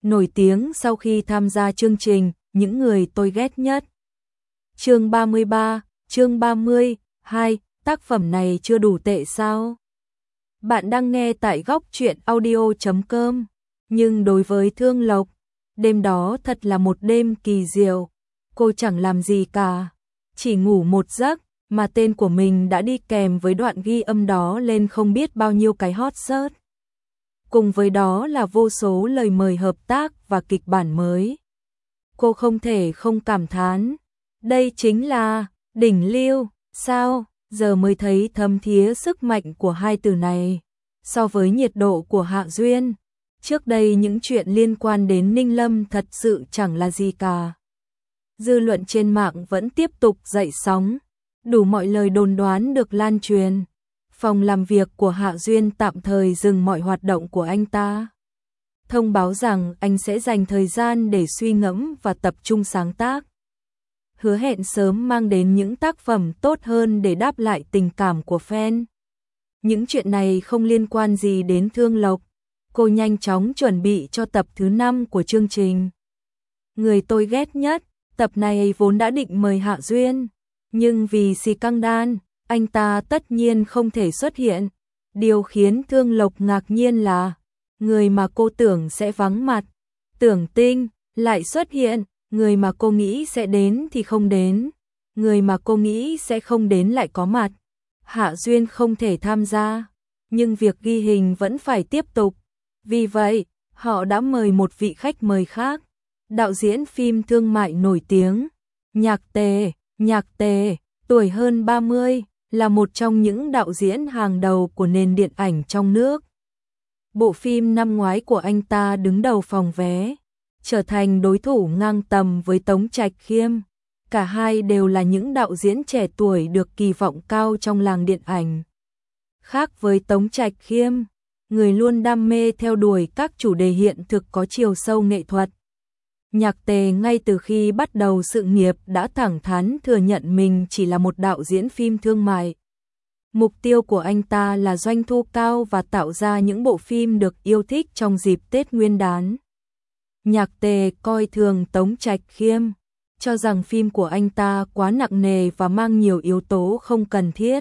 nổi tiếng sau khi tham gia chương trình Những người tôi ghét nhất. Chương 33, chương 30, 2, tác phẩm này chưa đủ tệ sao? Bạn đang nghe tại góc truyện audio.com. Nhưng đối với Thương Lộc, đêm đó thật là một đêm kỳ diệu. Cô chẳng làm gì cả, chỉ ngủ một giấc, mà tên của mình đã đi kèm với đoạn ghi âm đó lên không biết bao nhiêu cái hot search. Cùng với đó là vô số lời mời hợp tác và kịch bản mới. Cô không thể không cảm thán, đây chính là đỉnh lưu, sao? Giờ mới thấy thấm thía sức mạnh của hai từ này. So với nhiệt độ của Hạ Duyên, trước đây những chuyện liên quan đến Ninh Lâm thật sự chẳng là gì cả. Dư luận trên mạng vẫn tiếp tục dậy sóng, đủ mọi lời đồn đoán được lan truyền. Phòng làm việc của Hạ Duyên tạm thời dừng mọi hoạt động của anh ta, thông báo rằng anh sẽ dành thời gian để suy ngẫm và tập trung sáng tác. Hứa hẹn sớm mang đến những tác phẩm tốt hơn để đáp lại tình cảm của fan. Những chuyện này không liên quan gì đến Thương Lộc. Cô nhanh chóng chuẩn bị cho tập thứ 5 của chương trình Người tôi ghét nhất. Tập này vốn đã định mời Hạ Duyên, nhưng vì xì căng đan, anh ta tất nhiên không thể xuất hiện. Điều khiến Thương Lộc ngạc nhiên là người mà cô tưởng sẽ vắng mặt, Tưởng Tinh, lại xuất hiện. Người mà cô nghĩ sẽ đến thì không đến, người mà cô nghĩ sẽ không đến lại có mặt. Hạ Duyên không thể tham gia, nhưng việc ghi hình vẫn phải tiếp tục. Vì vậy, họ đã mời một vị khách mời khác, đạo diễn phim thương mại nổi tiếng, Nhạc Tề, tuổi hơn 30, là một trong những đạo diễn hàng đầu của nền điện ảnh trong nước. Bộ phim năm ngoái của anh ta đứng đầu phòng vé, trở thành đối thủ ngang tầm với Tống Trạch Khiêm. Cả hai đều là những đạo diễn trẻ tuổi được kỳ vọng cao trong làng điện ảnh. Khác với Tống Trạch Khiêm, người luôn đam mê theo đuổi các chủ đề hiện thực có chiều sâu nghệ thuật, Nhạc Tề ngay từ khi bắt đầu sự nghiệp đã thẳng thắn thừa nhận mình chỉ là một đạo diễn phim thương mại. Mục tiêu của anh ta là doanh thu cao và tạo ra những bộ phim được yêu thích trong dịp Tết Nguyên đán. Nhạc Tề coi thường Tống Trạch Khiêm, cho rằng phim của anh ta quá nặng nề và mang nhiều yếu tố không cần thiết.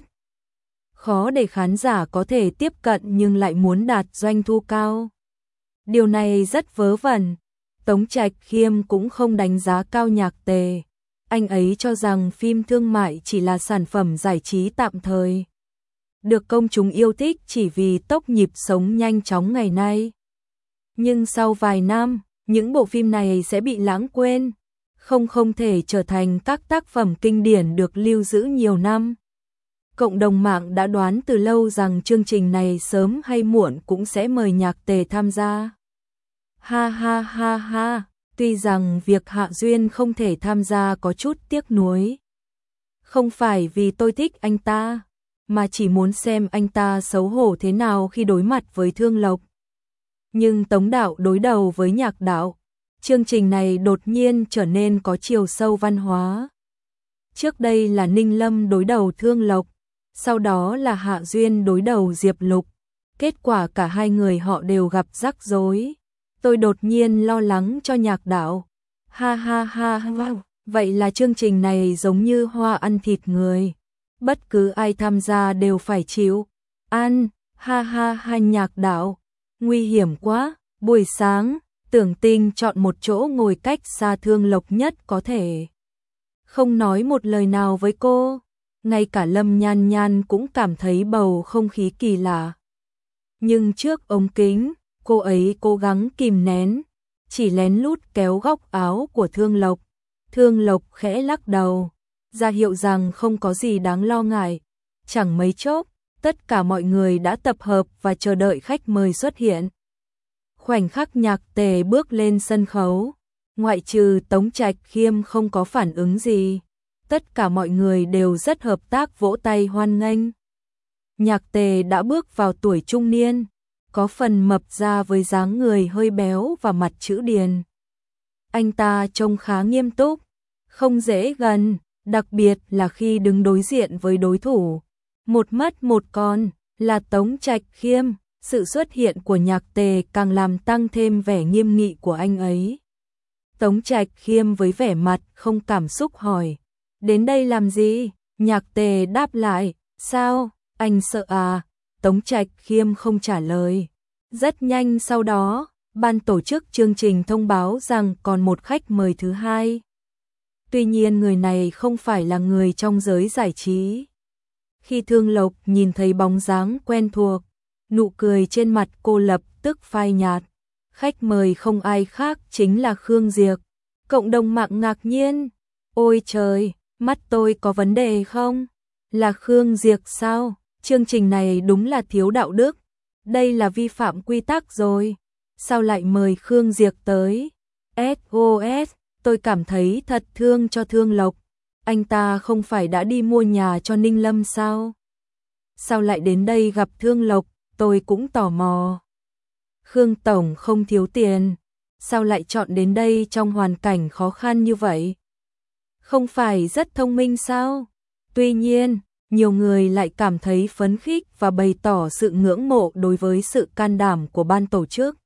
Khó để khán giả có thể tiếp cận nhưng lại muốn đạt doanh thu cao. Điều này rất vớ vẩn. Tống Trạch Khiêm cũng không đánh giá cao Nhạc Tề. Anh ấy cho rằng phim thương mại chỉ là sản phẩm giải trí tạm thời, được công chúng yêu thích chỉ vì tốc nhịp sống nhanh chóng ngày nay. Nhưng sau vài năm, những bộ phim này sẽ bị lãng quên, không thể trở thành các tác phẩm kinh điển được lưu giữ nhiều năm. Cộng đồng mạng đã đoán từ lâu rằng chương trình này sớm hay muộn cũng sẽ mời Nhạc Tề tham gia. Ha ha ha ha, tuy rằng việc Hạ Duyên không thể tham gia có chút tiếc nuối. Không phải vì tôi thích anh ta, mà chỉ muốn xem anh ta xấu hổ thế nào khi đối mặt với Thương Lộc. Nhưng Tống đạo đối đầu với Nhạc đạo, chương trình này đột nhiên trở nên có chiều sâu văn hóa. Trước đây là Ninh Lâm đối đầu Thương Lộc, sau đó là Hạ Duyên đối đầu Diệp Lục. Kết quả cả hai người họ đều gặp rắc rối. Tôi đột nhiên lo lắng cho Nhạc đạo. Ha ha ha ha, vậy là chương trình này giống như hoa ăn thịt người. Bất cứ ai tham gia đều phải chịu ăn. Ha ha ha, Nhạc đạo, nguy hiểm quá. Buổi sáng, Tưởng Tinh chọn một chỗ ngồi cách xa Thương Lộc nhất có thể, không nói một lời nào với cô. Ngay cả Lâm Nhan Nhan cũng cảm thấy bầu không khí kỳ lạ. Nhưng trước ống kính, cô ấy cố gắng kìm nén, chỉ lén lút kéo góc áo của Thương Lộc. Thương Lộc khẽ lắc đầu, ra hiệu rằng không có gì đáng lo ngại. Chẳng mấy chốc, tất cả mọi người đã tập hợp và chờ đợi khách mời xuất hiện. Khoảnh khắc Nhạc Tề bước lên sân khấu, ngoại trừ Tống Trạch Khiêm không có phản ứng gì. Tất cả mọi người đều rất hợp tác vỗ tay hoan nghênh. Nhạc Tề đã bước vào tuổi trung niên, có phần mập ra với dáng người hơi béo và mặt chữ điền. Anh ta trông khá nghiêm túc, không dễ gần, đặc biệt là khi đứng đối diện với đối thủ. Một mất một còn là Tống Trạch Khiêm, Sự xuất hiện của Nhạc Tề càng làm tăng thêm vẻ nghiêm nghị của anh ấy. Tống Trạch Khiêm với vẻ mặt không cảm xúc hỏi, đến đây làm gì? Nhạc Tề đáp lại, sao, anh sợ à? Tống Trạch Khiêm không trả lời. Rất nhanh sau đó, ban tổ chức chương trình thông báo rằng còn một khách mời thứ hai. Tuy nhiên người này không phải là người trong giới giải trí. Khi Thương Lộc nhìn thấy bóng dáng quen thuộc, nụ cười trên mặt cô lập tức phai nhạt. Khách mời không ai khác chính là Khương Diệp. Cộng đồng mạng ngạc nhiên. Ôi trời, mắt tôi có vấn đề không? Là Khương Diệp sao? Chương trình này đúng là thiếu đạo đức. Đây là vi phạm quy tắc rồi. Sao lại mời Khương Diệp tới? SOS, tôi cảm thấy thật thương cho Thương Lộc. Anh ta không phải đã đi mua nhà cho Ninh Lâm sao? Sao lại đến đây gặp Thương Lộc? Tôi cũng tò mò. Khương Tổng không thiếu tiền. Sao lại chọn đến đây trong hoàn cảnh khó khăn như vậy? Không phải rất thông minh sao? Tuy nhiên, nhiều người lại cảm thấy phấn khích và bày tỏ sự ngưỡng mộ đối với sự can đảm của ban tổ chức.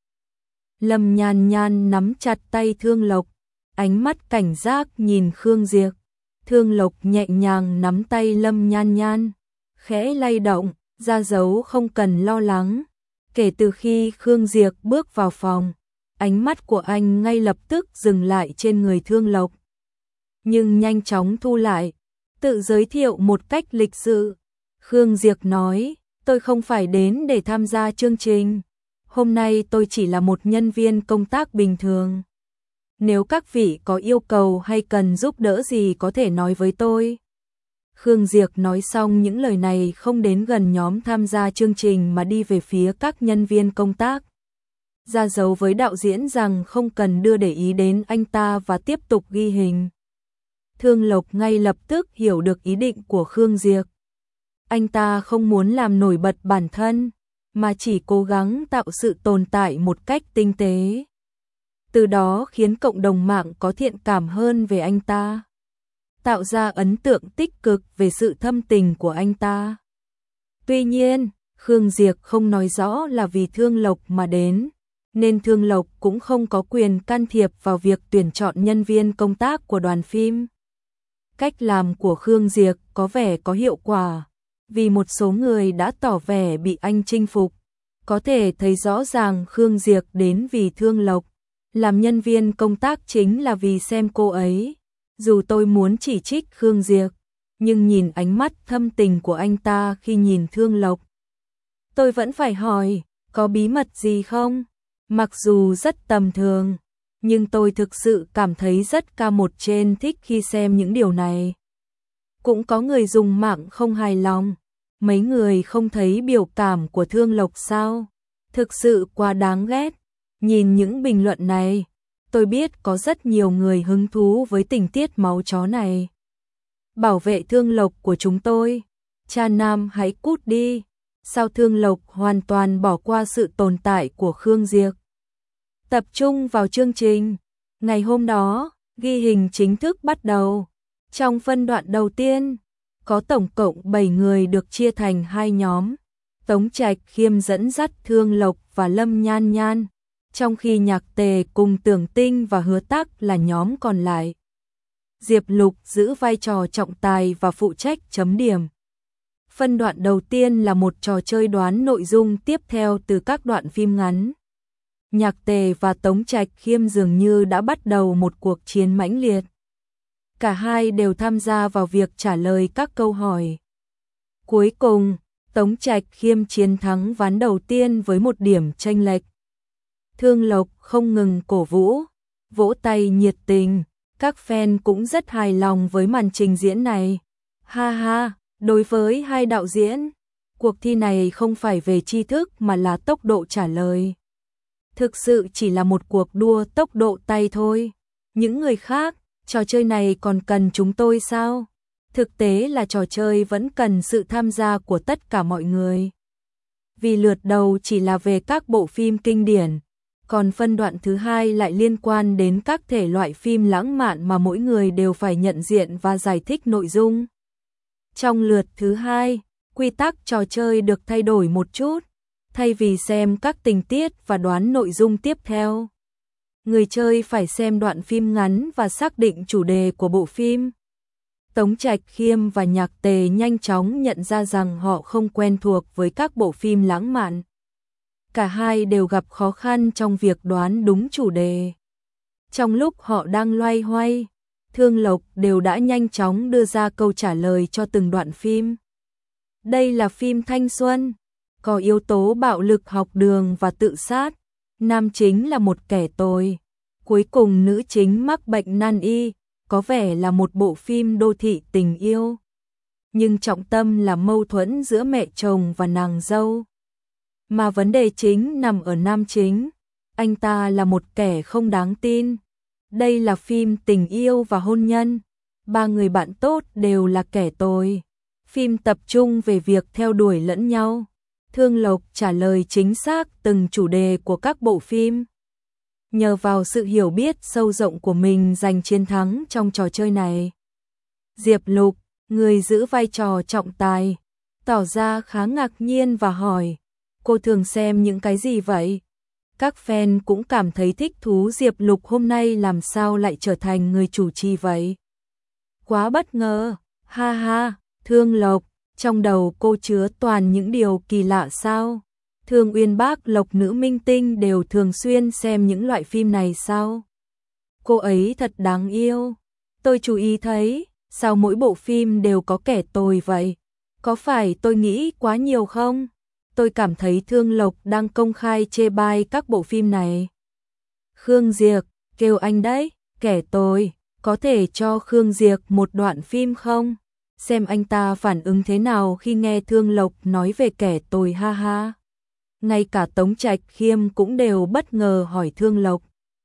Lâm Nhan Nhan nắm chặt tay Thương Lộc, ánh mắt cảnh giác nhìn Khương Diệp. Thương Lộc nhẹ nhàng nắm tay Lâm Nhan Nhan, khẽ lay động, ra dấu không cần lo lắng. Kể từ khi Khương Diệp bước vào phòng, ánh mắt của anh ngay lập tức dừng lại trên người Thương Lộc. Nhưng nhanh chóng thu lại, tự giới thiệu một cách lịch sự. Khương Diệp nói, tôi không phải đến để tham gia chương trình. Hôm nay tôi chỉ là một nhân viên công tác bình thường. Nếu các vị có yêu cầu hay cần giúp đỡ gì có thể nói với tôi. Khương Diệp nói xong những lời này không đến gần nhóm tham gia chương trình mà đi về phía các nhân viên công tác. Ra dấu với đạo diễn rằng không cần đưa để ý đến anh ta và tiếp tục ghi hình. Thương Lộc ngay lập tức hiểu được ý định của Khương Diệp. Anh ta không muốn làm nổi bật bản thân, mà chỉ cố gắng tạo sự tồn tại một cách tinh tế. Từ đó khiến cộng đồng mạng có thiện cảm hơn về anh ta, tạo ra ấn tượng tích cực về sự thâm tình của anh ta. Tuy nhiên, Khương Diệp không nói rõ là vì Thương Lộc mà đến, nên Thương Lộc cũng không có quyền can thiệp vào việc tuyển chọn nhân viên công tác của đoàn phim. Cách làm của Khương Diệp có vẻ có hiệu quả, vì một số người đã tỏ vẻ bị anh chinh phục. Có thể thấy rõ ràng Khương Diệp đến vì Thương Lộc, làm nhân viên công tác chính là vì xem cô ấy. Dù tôi muốn chỉ trích Khương Diệp, nhưng nhìn ánh mắt thâm tình của anh ta khi nhìn Thương Lộc, tôi vẫn phải hỏi, có bí mật gì không? Mặc dù rất tầm thường, nhưng tôi thực sự cảm thấy rất K1 thích khi xem những điều này. Cũng có người dùng mạng không hài lòng. Mấy người không thấy biểu cảm của Thương Lộc sao? Thực sự quá đáng ghét. Nhìn những bình luận này, tôi biết có rất nhiều người hứng thú với tình tiết máu chó này. Bảo vệ Thương Lộc của chúng tôi. Cha nam hãy cút đi. Sao Thương Lộc hoàn toàn bỏ qua sự tồn tại của Khương Diệp? Tập trung vào chương trình. Ngày hôm đó, ghi hình chính thức bắt đầu. Trong phân đoạn đầu tiên, có tổng cộng 7 người được chia thành 2 nhóm. Tống Trạch Khiêm dẫn dắt Thương Lộc và Lâm Nhan Nhan, trong khi Nhạc Tề cùng Tưởng Tinh và Hứa Tắc là nhóm còn lại. Diệp Lục giữ vai trò trọng tài và phụ trách chấm điểm. Phân đoạn đầu tiên là một trò chơi đoán nội dung tiếp theo từ các đoạn phim ngắn. Nhạc Tề và Tống Trạch Khiêm dường như đã bắt đầu một cuộc chiến mãnh liệt. Cả hai đều tham gia vào việc trả lời các câu hỏi. Cuối cùng, Tống Trạch Khiêm chiến thắng ván đầu tiên với một điểm chênh lệch. Thương Lộc không ngừng cổ vũ, vỗ tay nhiệt tình, các fan cũng rất hài lòng với màn trình diễn này. Ha ha, đối với hai đạo diễn, cuộc thi này không phải về tri thức mà là tốc độ trả lời. Thực sự chỉ là một cuộc đua tốc độ tay thôi. Những người khác, trò chơi này còn cần chúng tôi sao? Thực tế là trò chơi vẫn cần sự tham gia của tất cả mọi người. Vì lượt đầu chỉ là về các bộ phim kinh điển, còn phân đoạn thứ hai lại liên quan đến các thể loại phim lãng mạn mà mỗi người đều phải nhận diện và giải thích nội dung. Trong lượt thứ hai, quy tắc trò chơi được thay đổi một chút. Thay vì xem các tình tiết và đoán nội dung tiếp theo, người chơi phải xem đoạn phim ngắn và xác định chủ đề của bộ phim. Tống Trạch Khiêm và Nhạc Tề nhanh chóng nhận ra rằng họ không quen thuộc với các bộ phim lãng mạn. Cả hai đều gặp khó khăn trong việc đoán đúng chủ đề. Trong lúc họ đang loay hoay, Thương Lộc đều đã nhanh chóng đưa ra câu trả lời cho từng đoạn phim. Đây là phim thanh xuân, có yếu tố bạo lực học đường và tự sát. Nam chính là một kẻ tồi. Cuối cùng nữ chính mắc bệnh nan y, có vẻ là một bộ phim đô thị tình yêu. Nhưng trọng tâm là mâu thuẫn giữa mẹ chồng và nàng dâu. Mà vấn đề chính nằm ở nam chính. Anh ta là một kẻ không đáng tin. Đây là phim tình yêu và hôn nhân. Ba người bạn tốt đều là kẻ tồi. Phim tập trung về việc theo đuổi lẫn nhau. Thương Lộc trả lời chính xác từng chủ đề của các bộ phim. Nhờ vào sự hiểu biết sâu rộng của mình giành chiến thắng trong trò chơi này. Diệp Lục, người giữ vai trò trọng tài, tỏ ra khá ngạc nhiên và hỏi, cô thường xem những cái gì vậy? Các fan cũng cảm thấy thích thú. Diệp Lục hôm nay làm sao lại trở thành người chủ trì vậy? Quá bất ngờ, ha ha. Thương Lộc, trong đầu cô chứa toàn những điều kỳ lạ sao? Thương Uyên Bác Lộc nữ minh tinh đều thường xuyên xem những loại phim này sao? Cô ấy thật đáng yêu. Tôi chú ý thấy, sao mỗi bộ phim đều có kẻ tồi vậy? Có phải tôi nghĩ quá nhiều không? Tôi cảm thấy Thương Lộc đang công khai chê bai các bộ phim này. Khương Diệc, kêu anh đấy, kẻ tồi, có thể cho Khương Diệc một đoạn phim không? Xem anh ta phản ứng thế nào khi nghe Thương Lộc nói về kẻ tồi, ha ha. Ngay cả Tống Trạch Khiêm cũng đều bất ngờ hỏi Thương Lộc.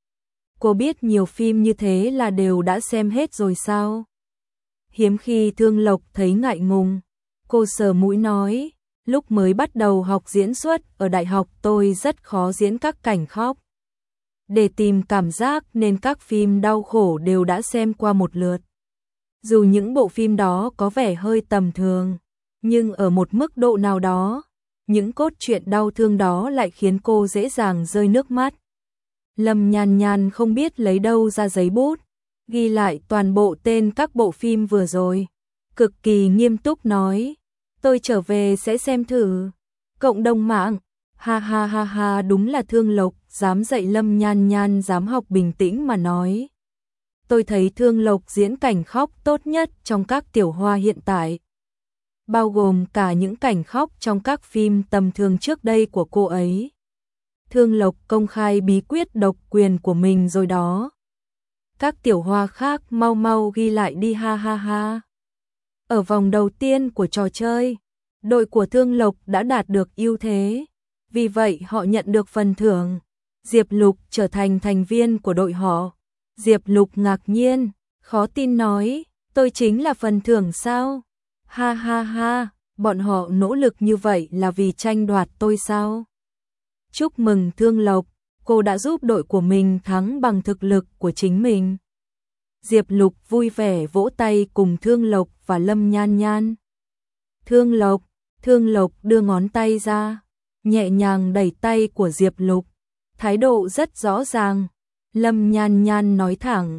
Cô biết nhiều phim như thế là đều đã xem hết rồi sao? Hiếm khi Thương Lộc thấy ngại ngùng. Cô sờ mũi nói, lúc mới bắt đầu học diễn xuất ở đại học tôi rất khó diễn các cảnh khóc. Để tìm cảm giác nên các phim đau khổ đều đã xem qua một lượt. Dù những bộ phim đó có vẻ hơi tầm thường, nhưng ở một mức độ nào đó, những cốt truyện đau thương đó lại khiến cô dễ dàng rơi nước mắt. Lâm Nhan Nhan không biết lấy đâu ra giấy bút, ghi lại toàn bộ tên các bộ phim vừa rồi. Cực kỳ nghiêm túc nói, tôi trở về sẽ xem thử. Cộng đồng mạng, ha ha ha ha, đúng là Thương Lộc dám dạy Lâm Nhan Nhan dám học bình tĩnh mà nói. Tôi thấy Thương Lộc diễn cảnh khóc tốt nhất trong các tiểu hoa hiện tại, bao gồm cả những cảnh khóc trong các phim tầm thường trước đây của cô ấy. Thương Lộc công khai bí quyết độc quyền của mình rồi đó. Các tiểu hoa khác mau mau ghi lại đi, ha ha ha. Ở vòng đầu tiên của trò chơi, đội của Thương Lộc đã đạt được ưu thế, vì vậy họ nhận được phần thưởng. Diệp Lục trở thành thành viên của đội họ. Diệp Lục ngạc nhiên, khó tin nói, tôi chính là phần thưởng sao? Ha ha ha, bọn họ nỗ lực như vậy là vì tranh đoạt tôi sao? Chúc mừng Thương Lộc, cô đã giúp đội của mình thắng bằng thực lực của chính mình. Diệp Lục vui vẻ vỗ tay cùng Thương Lộc và Lâm Nhan Nhan. Thương Lộc đưa ngón tay ra, nhẹ nhàng đẩy tay của Diệp Lục, thái độ rất rõ ràng. Lâm Nhan Nhan nói thẳng,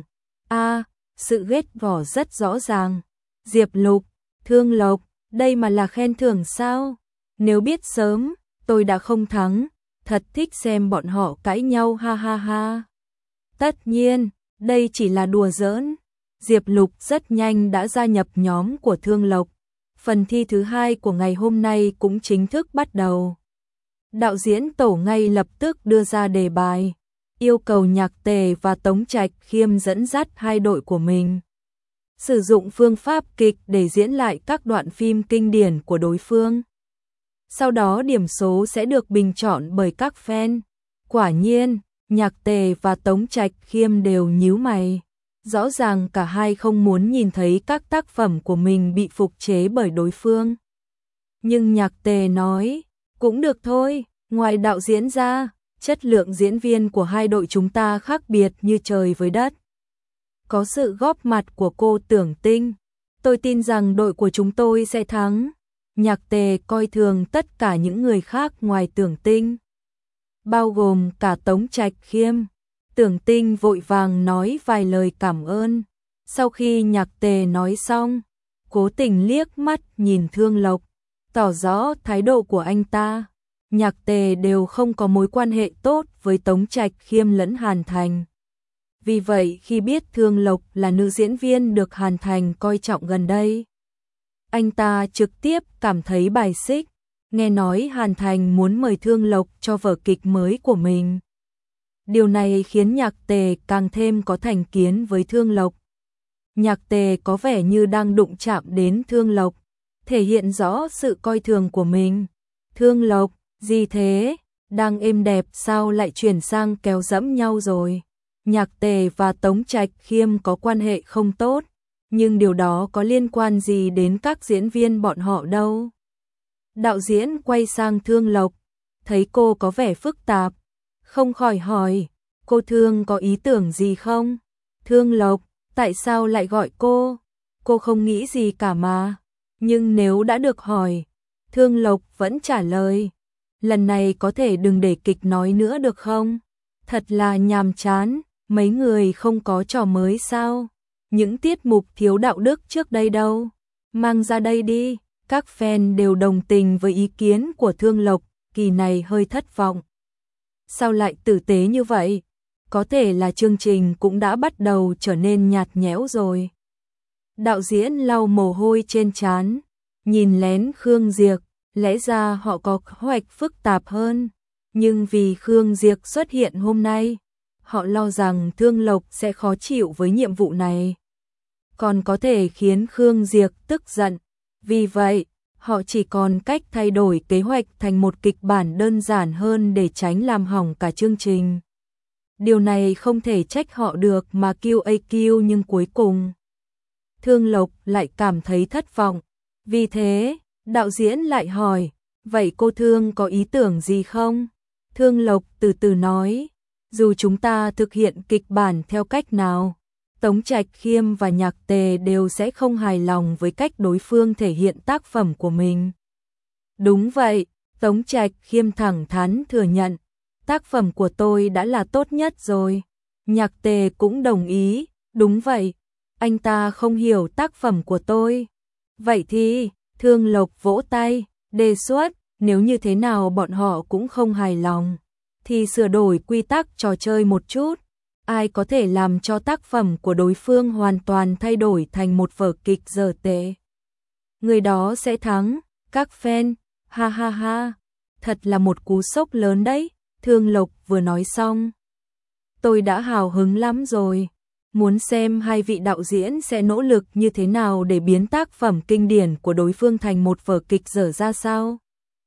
sự ghét bỏ rất rõ ràng. Diệp Lục, Thương Lộc, đây mà là khen thưởng sao? Nếu biết sớm, tôi đã không thắng, thật thích xem bọn họ cãi nhau, ha ha ha. Tất nhiên, đây chỉ là đùa giỡn. Diệp Lục rất nhanh đã gia nhập nhóm của Thương Lộc. Phần thi thứ 2 của ngày hôm nay cũng chính thức bắt đầu. Đạo diễn tổ ngay lập tức đưa ra đề bài, yêu cầu Nhạc Tề và Tống Trạch Khiêm dẫn dắt hai đội của mình, sử dụng phương pháp kịch để diễn lại các đoạn phim kinh điển của đối phương. Sau đó điểm số sẽ được bình chọn bởi các fan. Quả nhiên, Nhạc Tề và Tống Trạch Khiêm đều nhíu mày. Rõ ràng cả hai không muốn nhìn thấy các tác phẩm của mình bị phục chế bởi đối phương. Nhưng Nhạc Tề nói, cũng được thôi, ngoài đạo diễn ra, chất lượng diễn viên của hai đội chúng ta khác biệt như trời với đất. Có sự góp mặt của cô Tưởng Tinh, tôi tin rằng đội của chúng tôi sẽ thắng. Nhạc Tề coi thường tất cả những người khác ngoài Tưởng Tinh, bao gồm cả Tống Trạch Khiêm. Tưởng Tinh vội vàng nói vài lời cảm ơn. Sau khi Nhạc Tề nói xong, cố tình liếc mắt nhìn Thương Lộc, tỏ rõ thái độ của anh ta. Nhạc Tề đều không có mối quan hệ tốt với Tống Trạch Khiêm lẫn Hàn Thành. Vì vậy khi biết Thương Lộc là nữ diễn viên được Hàn Thành coi trọng gần đây, anh ta trực tiếp cảm thấy bài xích. Nghe nói Hàn Thành muốn mời Thương Lộc cho vở kịch mới của mình. Điều này khiến Nhạc Tề càng thêm có thành kiến với Thương Lộc. Nhạc Tề có vẻ như đang đụng chạm đến Thương Lộc, thể hiện rõ sự coi thường của mình. Thương Lộc, gì thế? Đang êm đẹp sao lại chuyển sang kéo dẫm nhau rồi? Nhạc Tề và Tống Trạch Khiêm có quan hệ không tốt, nhưng điều đó có liên quan gì đến các diễn viên bọn họ đâu. Đạo diễn quay sang Thương Lộc, thấy cô có vẻ phức tạp, không khỏi hỏi, cô Thương có ý tưởng gì không? Thương Lộc, tại sao lại gọi cô? Cô không nghĩ gì cả mà. Nhưng nếu đã được hỏi, Thương Lộc vẫn trả lời, lần này có thể đừng để kịch nói nữa được không? Thật là nhàm chán, mấy người không có trò mới sao? Những tiết mục thiếu đạo đức trước đây đâu? Mang ra đây đi. Các fan đều đồng tình với ý kiến của Thương Lộc, kỳ này hơi thất vọng. Sao lại tử tế như vậy? Có thể là chương trình cũng đã bắt đầu trở nên nhạt nhẽo rồi. Đạo diễn lau mồ hôi trên trán, nhìn lén Khương Diệc, lẽ ra họ có kế hoạch phức tạp hơn, nhưng vì Khương Diệc xuất hiện hôm nay, họ lo rằng Thương Lộc sẽ khó chịu với nhiệm vụ này, còn có thể khiến Khương Diệc tức giận. Vì vậy, họ chỉ còn cách thay đổi kế hoạch thành một kịch bản đơn giản hơn để tránh làm hỏng cả chương trình. Điều này không thể trách họ được mà QAQ, nhưng cuối cùng Thương Lộc lại cảm thấy thất vọng. Vì thế, đạo diễn lại hỏi, vậy cô Thương có ý tưởng gì không? Thương Lộc từ từ nói, dù chúng ta thực hiện kịch bản theo cách nào, Tống Trạch Khiêm và Nhạc Tề đều sẽ không hài lòng với cách đối phương thể hiện tác phẩm của mình. Đúng vậy, Tống Trạch Khiêm thẳng thắn thừa nhận, tác phẩm của tôi đã là tốt nhất rồi. Nhạc Tề cũng đồng ý, đúng vậy, anh ta không hiểu tác phẩm của tôi. Vậy thì, Thương Lộc vỗ tay, đề xuất, nếu như thế nào bọn họ cũng không hài lòng, thì sửa đổi quy tắc trò chơi một chút. Ai có thể làm cho tác phẩm của đối phương hoàn toàn thay đổi thành một vở kịch dở tệ, người đó sẽ thắng. Các fan, ha ha ha, thật là một cú sốc lớn đấy. Thương Lộc vừa nói xong, tôi đã hào hứng lắm rồi, muốn xem hai vị đạo diễn sẽ nỗ lực như thế nào để biến tác phẩm kinh điển của đối phương thành một vở kịch dở ra sao.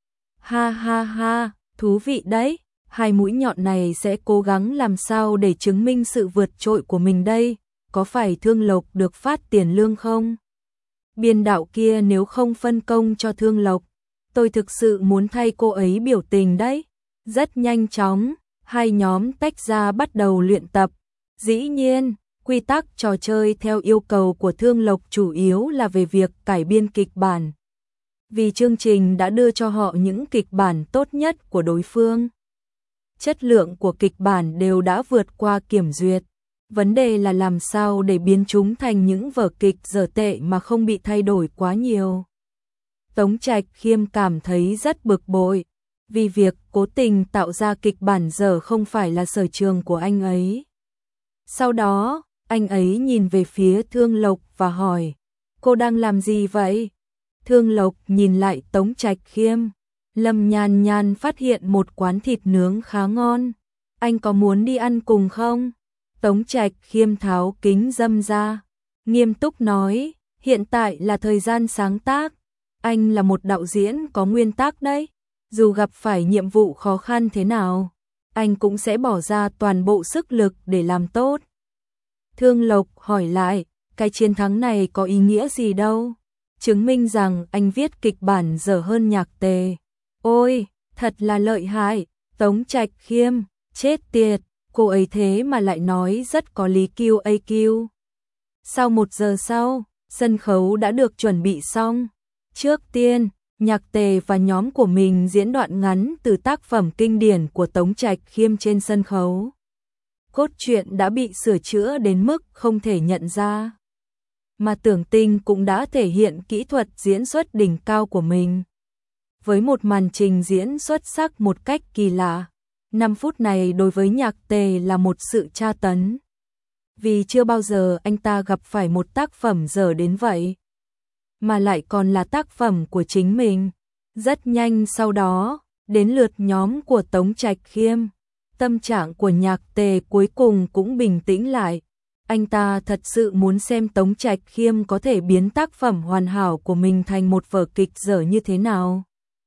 Ha ha ha, thú vị đấy. Hai mũi nhọn này sẽ cố gắng làm sao để chứng minh sự vượt trội của mình đây, có phải Thương Lộc được phát tiền lương không? Biên đạo kia nếu không phân công cho Thương Lộc, tôi thực sự muốn thay cô ấy biểu tình đấy. Rất nhanh chóng, hai nhóm tách ra bắt đầu luyện tập. Dĩ nhiên, quy tắc trò chơi theo yêu cầu của Thương Lộc chủ yếu là về việc cải biên kịch bản. Vì chương trình đã đưa cho họ những kịch bản tốt nhất của đối phương. Chất lượng của kịch bản đều đã vượt qua kiểm duyệt. Vấn đề là làm sao để biến chúng thành những vở kịch dở tệ mà không bị thay đổi quá nhiều. Tống Trạch Khiêm cảm thấy rất bực bội, vì việc cố tình tạo ra kịch bản dở không phải là sở trường của anh ấy. Sau đó, anh ấy nhìn về phía Thương Lộc và hỏi, cô đang làm gì vậy? Thương Lộc nhìn lại Tống Trạch Khiêm. Lâm Nhan Nhan phát hiện một quán thịt nướng khá ngon. Anh có muốn đi ăn cùng không? Tống Trạch Khiêm tháo kính râm ra, nghiêm túc nói, hiện tại là thời gian sáng tác. Anh là một đạo diễn có nguyên tắc đấy. Dù gặp phải nhiệm vụ khó khăn thế nào, anh cũng sẽ bỏ ra toàn bộ sức lực để làm tốt. Thương Lộc hỏi lại, cái chiến thắng này có ý nghĩa gì đâu? Chứng minh rằng anh viết kịch bản dở hơn Nhạc Tề. Ôi, thật là lợi hại. Tống Trạch Khiêm, chết tiệt, cô ấy thế mà lại nói rất có lý. QAQ. Sau 1 giờ sau, sân khấu đã được chuẩn bị xong. Trước tiên, Nhạc Tề và nhóm của mình diễn đoạn ngắn từ tác phẩm kinh điển của Tống Trạch Khiêm trên sân khấu. Cốt truyện đã bị sửa chữa đến mức không thể nhận ra. Mà Tưởng Tinh cũng đã thể hiện kỹ thuật diễn xuất đỉnh cao của mình. Với một màn trình diễn xuất sắc một cách kỳ lạ, 5 phút này đối với Nhạc Tề là một sự tra tấn. Vì chưa bao giờ anh ta gặp phải một tác phẩm dở đến vậy. Mà lại còn là tác phẩm của chính mình. Rất nhanh sau đó, đến lượt nhóm của Tống Trạch Khiêm. Tâm trạng của Nhạc Tề cuối cùng cũng bình tĩnh lại. Anh ta thật sự muốn xem Tống Trạch Khiêm có thể biến tác phẩm hoàn hảo của mình thành một vở kịch dở như thế nào.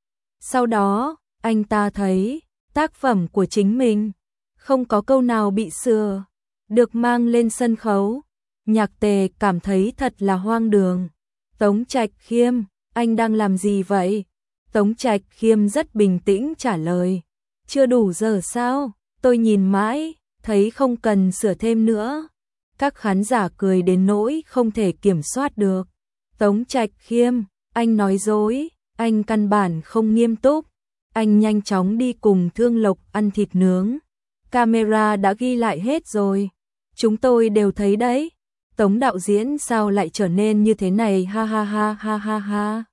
Sau đó, anh ta thấy tác phẩm của chính mình không có câu nào bị sửa, được mang lên sân khấu. Nhạc Tề cảm thấy thật là hoang đường. Tống Trạch Khiêm, anh đang làm gì vậy? Tống Trạch Khiêm rất bình tĩnh trả lời. Chưa đủ giờ sao? Tôi nhìn mãi, thấy không cần sửa thêm nữa. Các khán giả cười đến nỗi không thể kiểm soát được. Tống Trạch Khiêm, anh nói dối, anh căn bản không nghiêm túc. Anh nhanh chóng đi cùng Thương Lộc ăn thịt nướng. Camera đã ghi lại hết rồi. Chúng tôi đều thấy đấy. Tống đạo diễn sao lại trở nên như thế này, ha ha ha ha ha ha.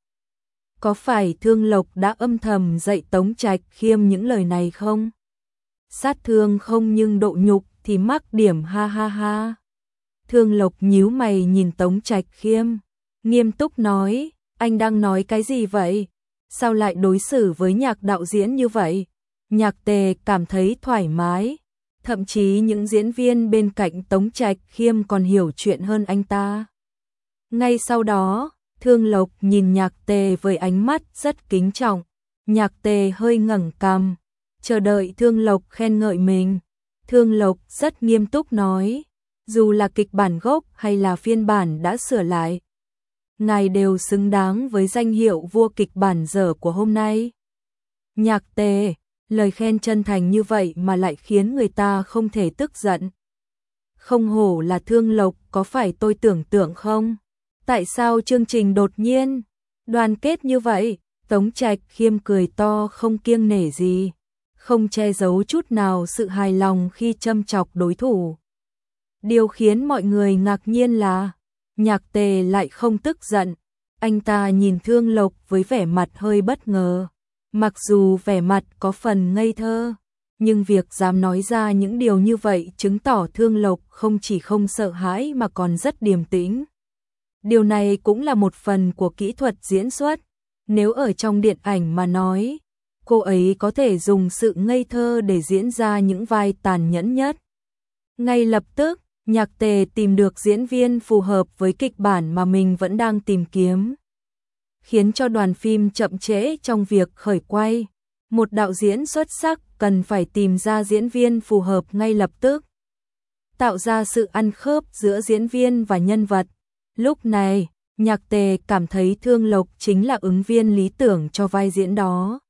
Có phải Thương Lộc đã âm thầm dạy Tống Trạch Khiêm những lời này không? Sát thương không nhưng độ nhục thì mắc điểm, ha ha ha. Thương Lộc nhíu mày nhìn Tống Trạch Khiêm, nghiêm túc nói, anh đang nói cái gì vậy? Sao lại đối xử với Nhạc đạo diễn như vậy? Nhạc Tề cảm thấy thoải mái, thậm chí những diễn viên bên cạnh Tống Trạch Khiêm còn hiểu chuyện hơn anh ta. Ngay sau đó, Thương Lộc nhìn Nhạc Tề với ánh mắt rất kính trọng. Nhạc Tề hơi ngẩng cằm, chờ đợi Thương Lộc khen ngợi mình. Thương Lộc rất nghiêm túc nói, dù là kịch bản gốc hay là phiên bản đã sửa lại, ngài đều xứng đáng với danh hiệu vua kịch bản dở của hôm nay. Nhạc Tề, lời khen chân thành như vậy mà lại khiến người ta không thể tức giận. Không hổ là Thương Lộc, có phải tôi tưởng tượng không? Tại sao chương trình đột nhiên đoàn kết như vậy? Tống Trạch Khiêm cười to không kiêng nể gì, không che giấu chút nào sự hài lòng khi châm chọc đối thủ. Điều khiến mọi người ngạc nhiên là Nhạc Tề lại không tức giận. Anh ta nhìn Thương Lộc với vẻ mặt hơi bất ngờ. Mặc dù vẻ mặt có phần ngây thơ, nhưng việc dám nói ra những điều như vậy chứng tỏ Thương Lộc không chỉ không sợ hãi mà còn rất điềm tĩnh. Điều này cũng là một phần của kỹ thuật diễn xuất. Nếu ở trong điện ảnh mà nói, cô ấy có thể dùng sự ngây thơ để diễn ra những vai tàn nhẫn nhất. Ngay lập tức, Nhạc Tề tìm được diễn viên phù hợp với kịch bản mà mình vẫn đang tìm kiếm, khiến cho đoàn phim chậm trễ trong việc khởi quay. Một đạo diễn xuất sắc cần phải tìm ra diễn viên phù hợp ngay lập tức, tạo ra sự ăn khớp giữa diễn viên và nhân vật. Lúc này, Nhạc Tề cảm thấy Thương Lộc chính là ứng viên lý tưởng cho vai diễn đó.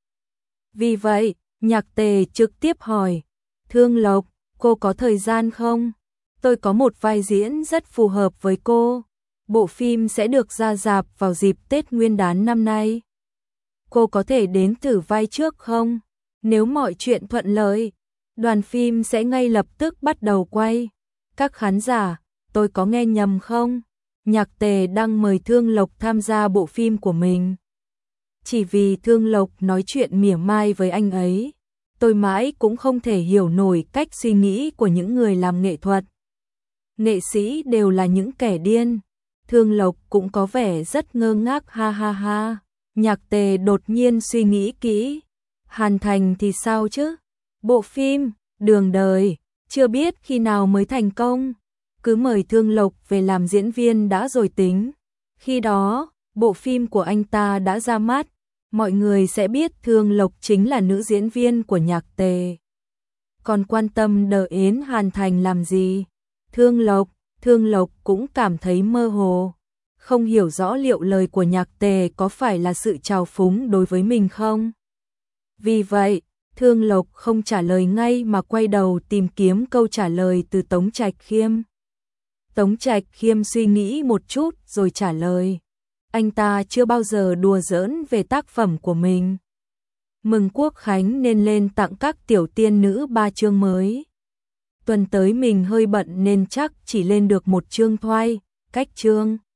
Vì vậy, Nhạc Tề trực tiếp hỏi, Thương Lộc, cô có thời gian không? Tôi có một vai diễn rất phù hợp với cô. Bộ phim sẽ được ra rạp vào dịp Tết Nguyên đán năm nay. Cô có thể đến thử vai trước không? Nếu mọi chuyện thuận lợi, đoàn phim sẽ ngay lập tức bắt đầu quay. Các khán giả, tôi có nghe nhầm không? Nhạc Tề đang mời Thương Lộc tham gia bộ phim của mình. Chỉ vì Thương Lộc nói chuyện mỉa mai với anh ấy, tôi mãi cũng không thể hiểu nổi cách suy nghĩ của những người làm nghệ thuật. Nghệ sĩ đều là những kẻ điên. Thương Lộc cũng có vẻ rất ngơ ngác, ha ha ha. Nhạc Tề đột nhiên suy nghĩ kỹ. Hàn Thành thì sao chứ? Bộ phim Đường Đời chưa biết khi nào mới thành công. Cứ mời Thương Lộc về làm diễn viên đã rồi tính. Khi đó, bộ phim của anh ta đã ra mắt, mọi người sẽ biết Thương Lộc chính là nữ diễn viên của Nhạc Tề. Còn quan tâm đến Hàn Thành làm gì? Thương Lộc cũng cảm thấy mơ hồ, không hiểu rõ liệu lời của Nhạc Tề có phải là sự trào phúng đối với mình không. Vì vậy, Thương Lộc không trả lời ngay mà quay đầu tìm kiếm câu trả lời từ Tống Trạch Khiêm. Tống Trạch Khiêm suy nghĩ một chút rồi trả lời, anh ta chưa bao giờ đùa giỡn về tác phẩm của mình. Mừng Quốc Khánh nên lên tặng các tiểu tiên nữ 3 chương mới. Tuần tới mình hơi bận nên chắc chỉ lên được 1 chương thôi, cách chương.